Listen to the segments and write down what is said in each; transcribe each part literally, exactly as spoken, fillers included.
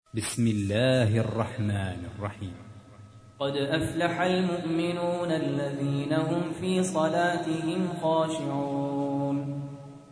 بسم الله الرحمن الرحيم. قد أفلح المؤمنون الذين هم في صلاتهم خاشعون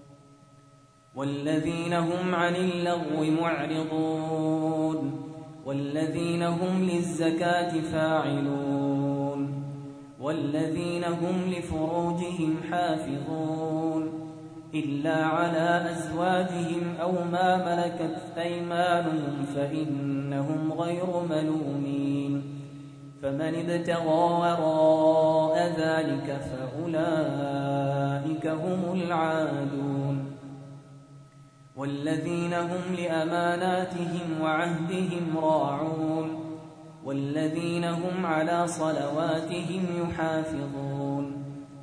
والذين هم عن اللغو معرضون والذين هم للزكاة فاعلون والذين هم لفروجهم حافظون إلا على أزواجهم أو ما ملكت أيمانهم فإنهم غير ملومين، فمن ابتغى وراء ذلك فأولئك هم العادون. والذين هم لأماناتهم وعهدهم راعون والذين هم على صلواتهم يحافظون،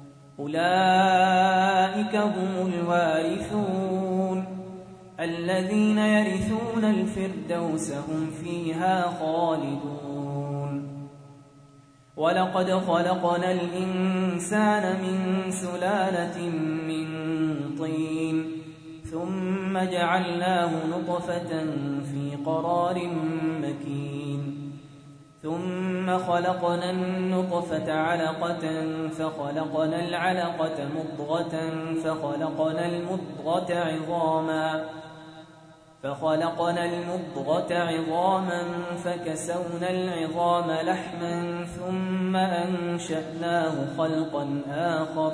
أولئك هم الوارثون الذين يرثون الفردوس هم فيها خالدون. ولقد خلقنا الإنسان من سلالة من طين ثم جعلناه نطفة في قرار مكين، ثم خلقنا النطفة علقة فخلقنا العلقة مضغة فخلقنا المضغة عظاما فخلقنا المضغة عظاما فكسونا العظام لحما ثم أنشأناه خلقا آخر،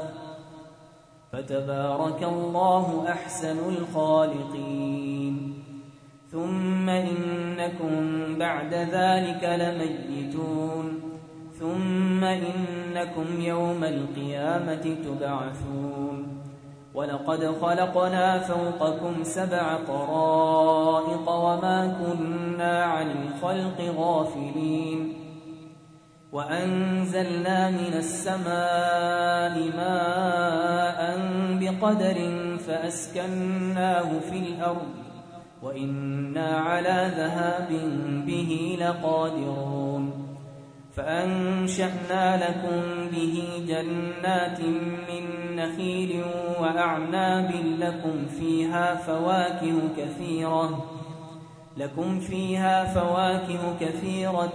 فتبارك الله أحسن الخالقين. ثم إنكم بعد ذلك لميتون، ثم إنكم يوم القيامة تبعثون. ولقد خلقنا فوقكم سبع طرائق وما كنا عن الخلق غافلين، وأنزلنا من السماء ماء بقدر فأسكناه في الأرض وإنا على ذهاب به لقادرون. فأنشأنا لكم به جنات من نخيل وأعناب لكم فيها فواكه كثيرة لكم فيها فواكه كثيرة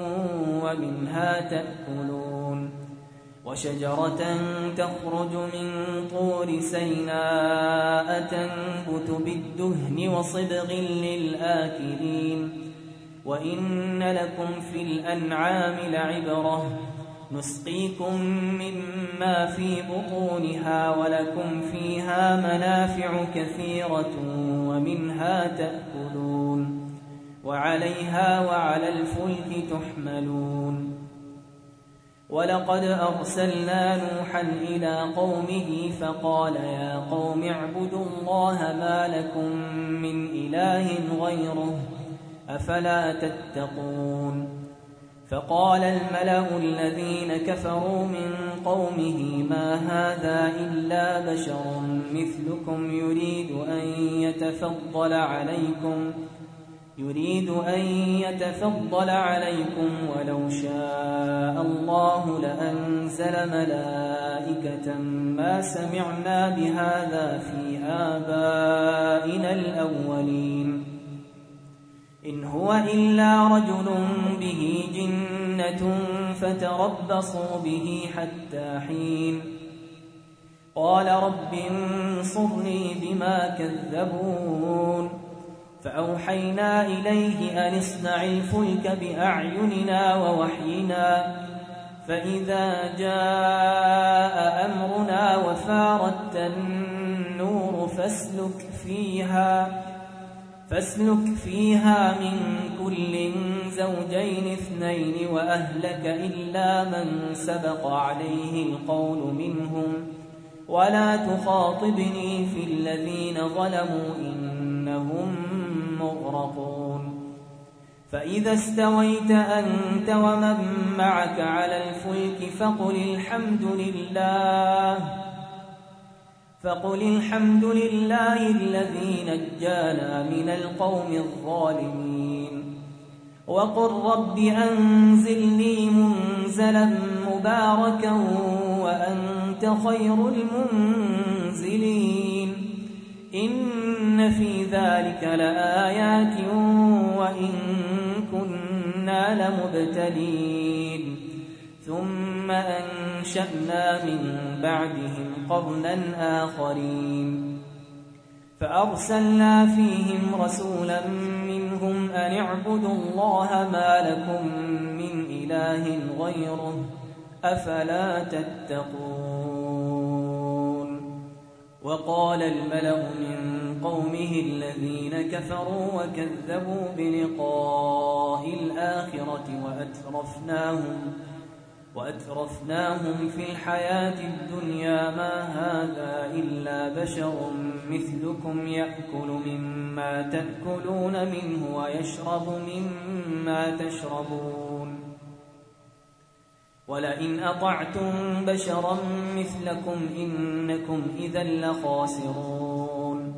ومنها تأكلون. وشجرة تخرج من طور سيناء تنبت بالدهن وصبغ للآكلين. وإن لكم في الأنعام لعبرة نسقيكم مما في بطونها ولكم فيها منافع كثيرة ومنها تأكلون وعليها وعلى الفلك تحملون. ولقد أرسلنا نوحا إلى قومه فقال يا قوم اعبدوا الله ما لكم من إله غيره أفلا تتقون. فقال الملأ الذين كفروا من قومه ما هذا إلا بشر مثلكم يريد أن يتفضل عليكم يريد أن يتفضل عليكم ولو شاء الله لأنزل ملائكة ما سمعنا بهذا في آبائنا الأولين إن هو إلا رجل به جنة فتربصوا به حتى حين. قال رب انصرني بما كذبون. فأوحينا إليه أن اصنع الفلك بأعيننا ووحينا فإذا جاء أمرنا وفارت النور فاسلك فيها فاسلك فيها من كل زوجين اثنين وأهلك إلا من سبق عليه القول منهم ولا تخاطبني في الذين ظلموا إنهم مغرقون. فإذا استويت أنت ومن معك على الفلك فقل الحمد لله فقل الحمد لله الذي نجانا من القوم الظالمين. وقل رب أنزلني منزلا مباركا وأنت خير المنزلين. إن في ذلك لآيات وإن كنا لمبتلين ثم أنشأنا من بعدهم قرنا آخرين فأرسلنا فيهم رسولا منهم أن اعبدوا الله ما لكم من إله غيره أفلا تتقون وقال الملأ من قومه الذين كفروا وكذبوا بلقاء الآخرة وأترفناهم وأترفناهم في الحياة الدنيا ما هذا إلا بشر مثلكم يأكل مما تأكلون منه ويشرب مما تشربون ولئن أطعتم بشرا مثلكم إنكم إذا لخاسرون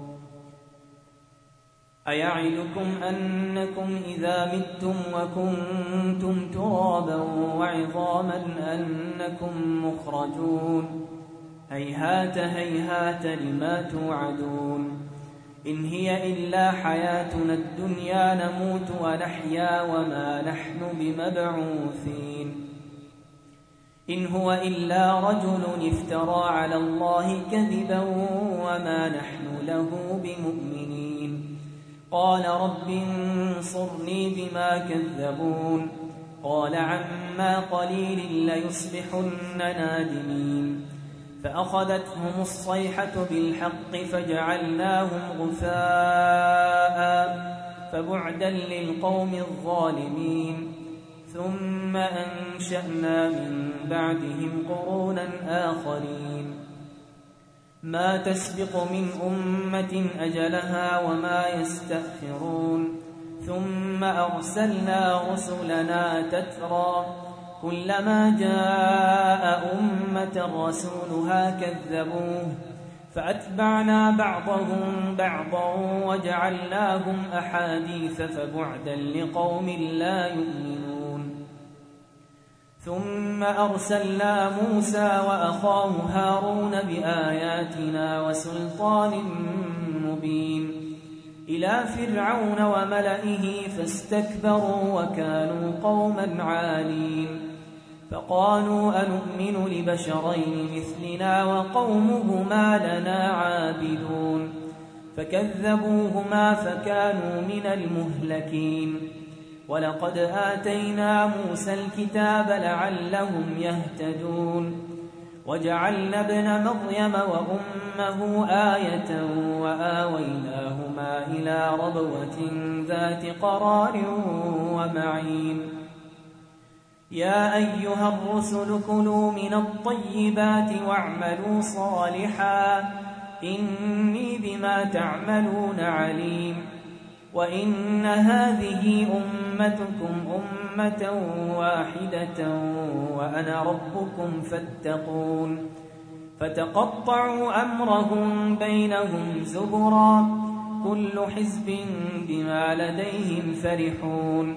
أيعدكم أنكم إذا متم وكنتم ترابا وعظاما أنكم مخرجون هيهات هيهات لما توعدون إن هي إلا حياتنا الدنيا نموت ونحيا وما نحن بمبعوثين إن هو إلا رجل افترى على الله كذبا وما نحن له بمؤمنين قال رب انصرني بما كذبون قال عما قليل ليصبحن نادمين فأخذتهم الصيحة بالحق فجعلناهم غثاء فبعدا للقوم الظالمين ثم أنشأنا من بعدهم قرونا آخرين ما تسبق من أمة أجلها وما يستأخرون ثم أرسلنا رسلنا تترى كلما جاء أمة رسولها كذبوه فأتبعنا بعضهم بعضا وجعلناهم أحاديث فبعدا لقوم لا يؤمنون ثم أرسلنا موسى وأخاه هارون بآياتنا وسلطان مبين إلى فرعون وملئه فاستكبروا وكانوا قوما عالين فقالوا أنؤمن لبشرين مثلنا وقومهما لنا عابدون فكذبوهما فكانوا من المهلكين ولقد آتينا موسى الكتاب لعلهم يهتدون وجعلنا ابن مريم وأمه آية وآويناهما إلى ربوة ذات قرار ومعين يا أيها الرسل كلوا من الطيبات واعملوا صالحا إني بما تعملون عليم وإن هذه أمتكم أمة واحدة وأنا ربكم فاتقون فتقطعوا أمرهم بينهم زبرا كل حزب بما لديهم فرحون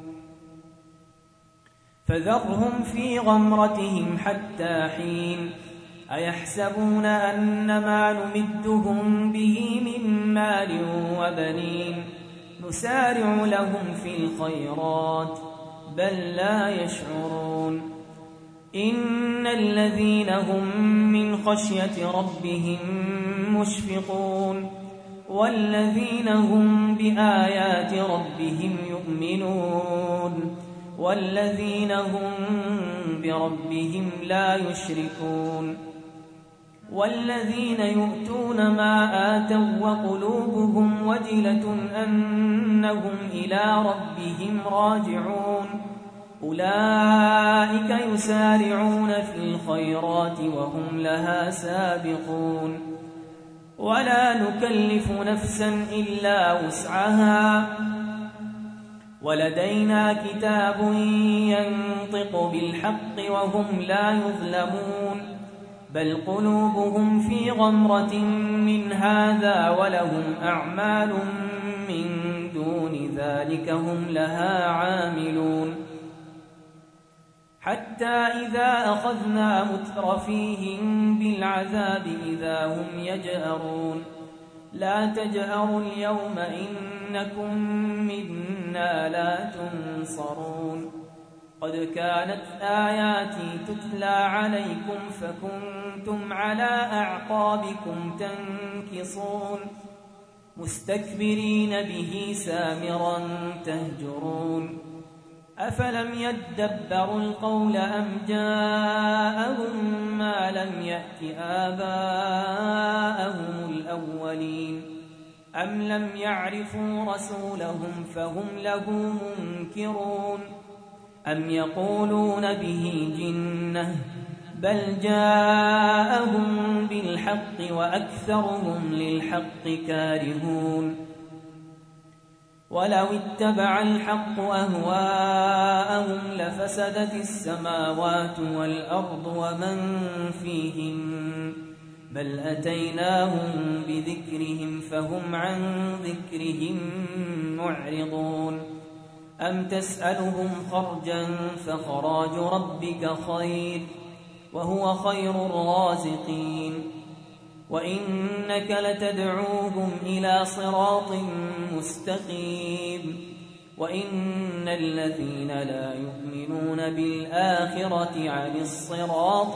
فذرهم في غمرتهم حتى حين أيحسبون أن ما نمدهم به من مال وبنين نسارع لهم في الخيرات بل لا يشعرون إن الذين هم من خشية ربهم مشفقون والذين هم بآيات ربهم يؤمنون والذين هم بربهم لا يشركون والذين يؤتون ما آتوا وقلوبهم وجلة أنهم إلى ربهم راجعون أولئك يسارعون في الخيرات وهم لها سابقون ولا نكلف نفسا إلا وسعها ولدينا كتاب ينطق بالحق وهم لا يظلمون بل قلوبهم في غمرة من هذا ولهم أعمال من دون ذلك هم لها عاملون حتى إذا أخذنا مترفيهم بالعذاب إذا هم يجأرون لا تجأروا اليوم إنكم منا لا تنصرون قد كانت آياتي تتلى عليكم فكنتم على أعقابكم تنكصون مستكبرين به سامرا تهجرون أفلم يدبروا القول أم جاءهم ما لم يأت آباءهم الأولين أم لم يعرفوا رسولهم فهم له منكرون أم يقولون به جنة بل جاءهم بالحق وأكثرهم للحق كارهون ولو اتبع الحق أهواءهم لفسدت السماوات والأرض ومن فيهن بل أتيناهم بذكرهم فهم عن ذكرهم معرضون أم تسألهم خرجا فخراج ربك خير وهو خير الرازقين وإنك لتدعوهم إلى صراط مستقيم وإن الذين لا يؤمنون بالآخرة عن الصراط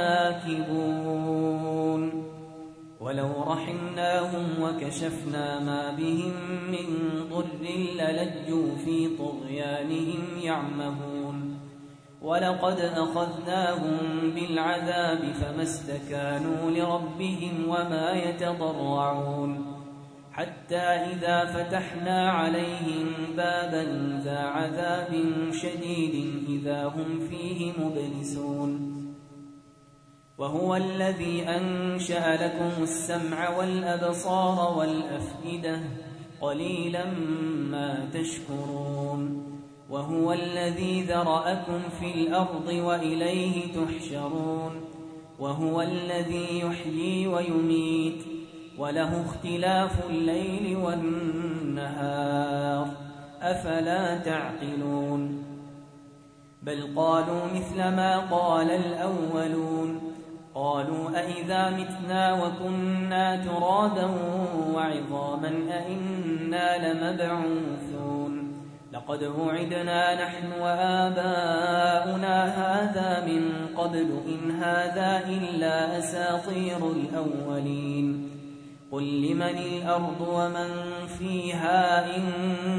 لناكبون ولو رحمناهم وكشفنا ما بهم من ضر للجوا في طغيانهم يعمهون ولقد أخذناهم بالعذاب فما استكانوا لربهم وما يتضرعون حتى إذا فتحنا عليهم بابا ذا عذاب شديد إذا هم فيه مبلسون وهو الذي أنشأ لكم السمع والأبصار والأفئدة قليلا ما تشكرون وهو الذي ذرأكم في الأرض وإليه تحشرون وهو الذي يحيي ويميت وله اختلاف الليل والنهار أفلا تعقلون بل قالوا مثل ما قال الأولون قالوا أئذا متنا وكنا ترابا وعظاما أئنا لمبعوثون لقد وعدنا نحن وآباؤنا هذا من قبل إن هذا إلا أساطير الأولين قل لمن الأرض ومن فيها إن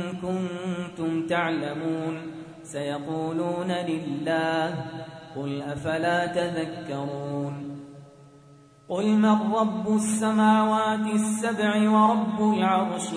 كنتم تعلمون سيقولون لله قل أفلا تذكرون قل من رب السماوات السبع ورب العرش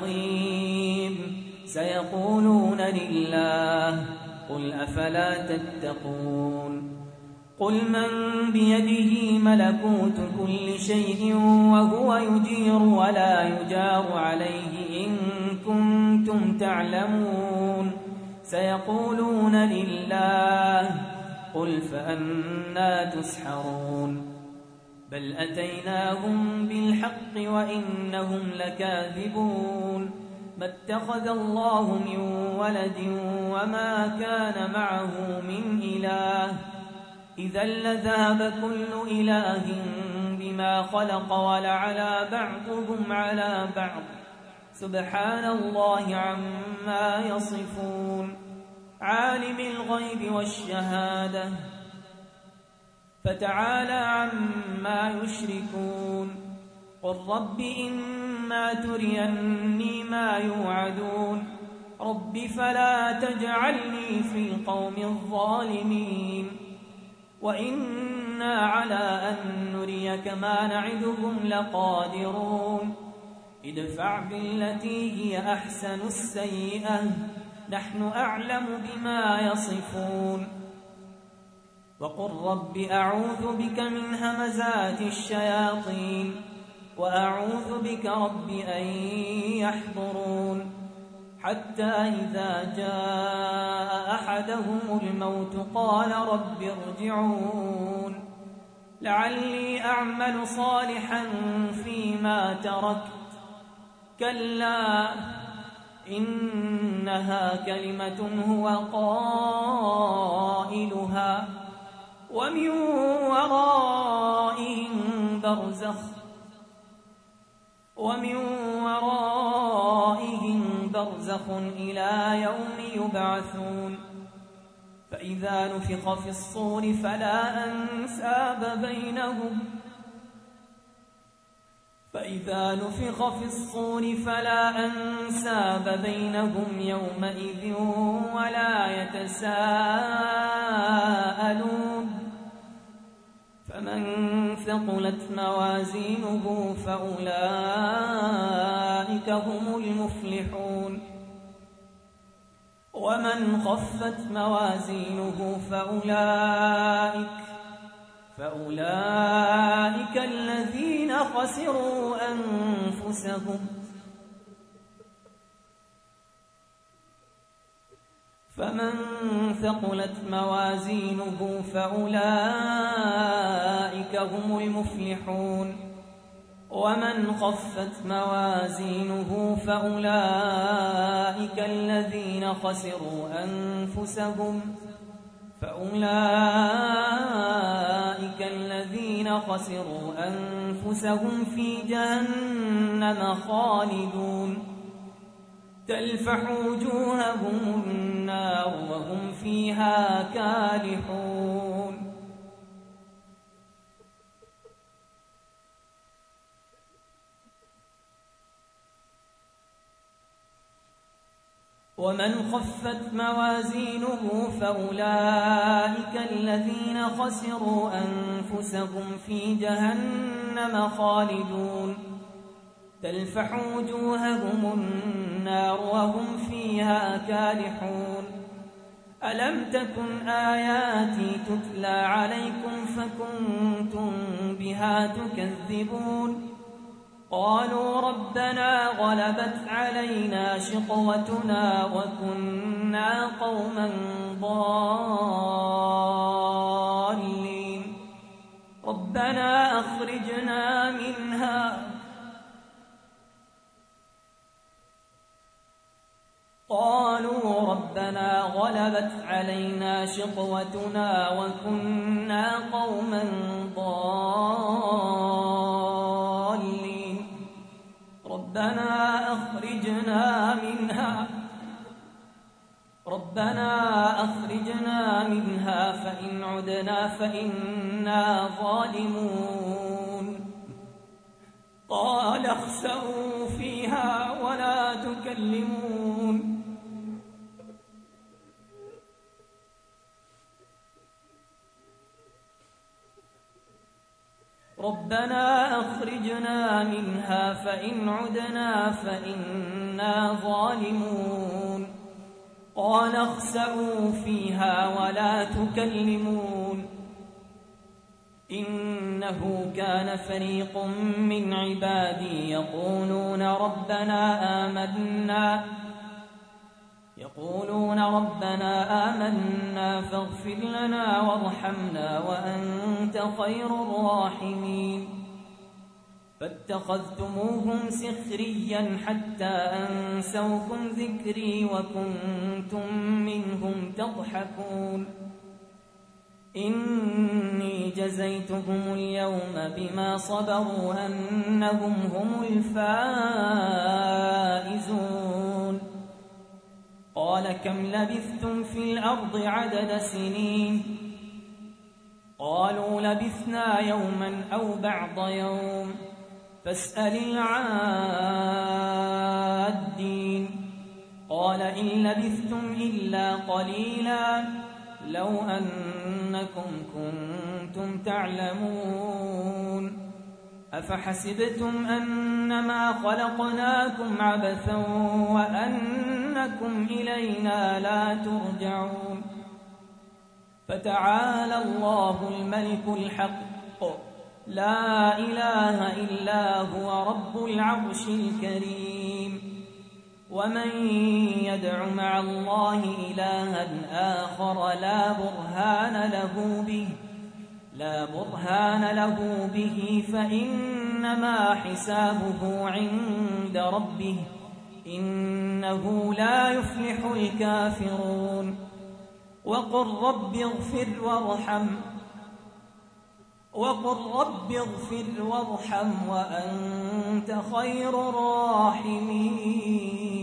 العظيم سيقولون لله قل أفلا تتقون قل من بيده ملكوت كل شيء وهو يجير ولا يجار عليه إن كنتم تعلمون سيقولون لله قل فأنا تسحرون بل أتيناهم بالحق وإنهم لكاذبون ما اتخذ الله من ولد وما كان معه من إله إذا لذهب كل إله بما خلق ولعلى بعضهم على بعض سبحان الله عما يصفون عالم الغيب والشهادة فتعالى عما يشركون قل رب إما تريني ما يوعدون رب فلا تجعلني في القوم الظالمين وإنا على أن نريك ما نعدهم لقادرون ادفع بالتي هي أحسن السيئة نحن أعلم بما يصفون وقل رب أعوذ بك من همزات الشياطين وأعوذ بك رب أن يحضرون حتى إذا جاء أحدهم الموت قال رب ارجعون لعلي أعمل صالحا فيما تركت كلا إنها كلمة هو قائلها ومن ورائهم برزخ ومن ورائهم برزخ إلى يوم يبعثون فإذا نفخ في الصور فلا أنساب بينهم فإذا نفخ في الصور فلا أنساب بينهم يومئذ ولا يتساءلون فمن ثقلت موازينه فأولئك هم المفلحون ومن خفت موازينه فأولئك فأولئك الذين خسروا أنفسهم فمن ثقلت موازينه فأولئك هم المفلحون ومن خفت موازينه فأولئك الذين خسروا أنفسهم فأولئك الذين خسروا أنفسهم في جهنم خالدون تلفح وجوههم النار وهم فيها كالحون ومن خفت موازينه فأولئك الذين خسروا أنفسهم في جهنم خالدون تلفح وجوههم النار وهم فيها كالحون ألم تكن آياتي تتلى عليكم فكنتم بها تكذبون قالوا ربنا غلبت علينا شقوتنا وكنا قوما ضالين ربنا أخرجنا منها قالوا ربنا غلبت علينا شقوتنا وكنا قوما ضالين ربنا أخرجنا منها ربنا أخرجنا منها فإن عدنا فإنا ظالمون قال اخسئوا فيها ولا تكلمون ربنا أخرجنا منها فإن عدنا فإنا ظالمون قال اخسئوا فيها ولا تكلمون إنه كان فريق من عبادي يقولون ربنا آمنا يقولون ربنا آمنا فاغفر لنا وارحمنا وأنت خير الراحمين فاتخذتموهم سخريا حتى أنسوكم ذكري وكنتم منهم تضحكون إني جزيتهم اليوم بما صبروا أنهم هم الفائزون قال كم لبثتم في الأرض عدد سنين قالوا لبثنا يوما أو بعض يوم فاسأل العادين قال إن لبثتم إلا قليلا لو أنكم كنتم تعلمون أفحسبتم أنما خلقناكم عبثا وأنكم إلينا لا ترجعون فتعالى الله الملك الحق لا إله إلا هو رب العرش الكريم ومن يدع مع الله إلها آخر لا برهان له به لا برهان له به فإنما حسابه عند ربه إنه لا يفلح الكافرون وقل رب اغفر وارحم وقل رب اغفر وارحم وأنت خير الراحمين